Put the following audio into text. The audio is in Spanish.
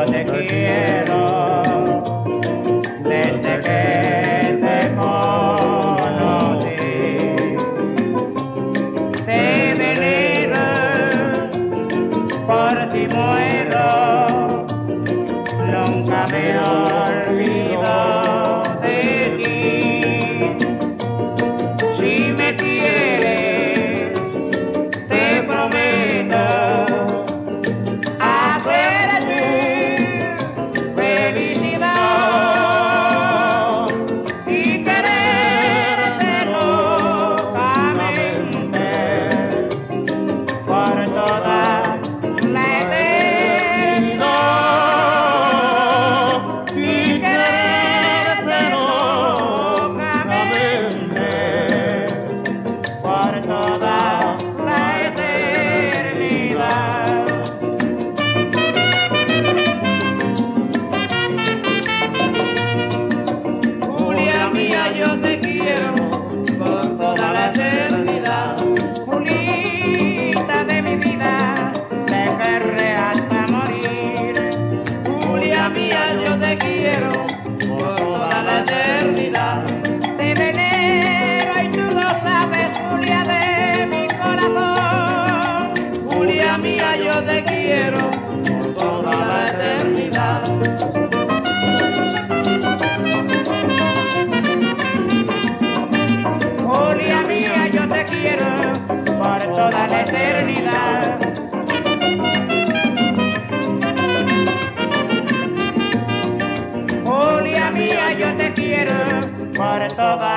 yo te quiero desde que te conocí. Te venero, por ti muero, nunca me olvido de ti. Si me quieres, te prometo yo te quiero por toda la eternidad. Julita de mi vida, te querré hasta morir. Julia mía, yo te quiero por toda la eternidad. Te venero y tú lo sabes, Julia de mi corazón. Julia mía, yo te quiero por toda la eternidad. Julia mía, yo te quiero por toda la eternidad. Julia mía, yo te quiero por toda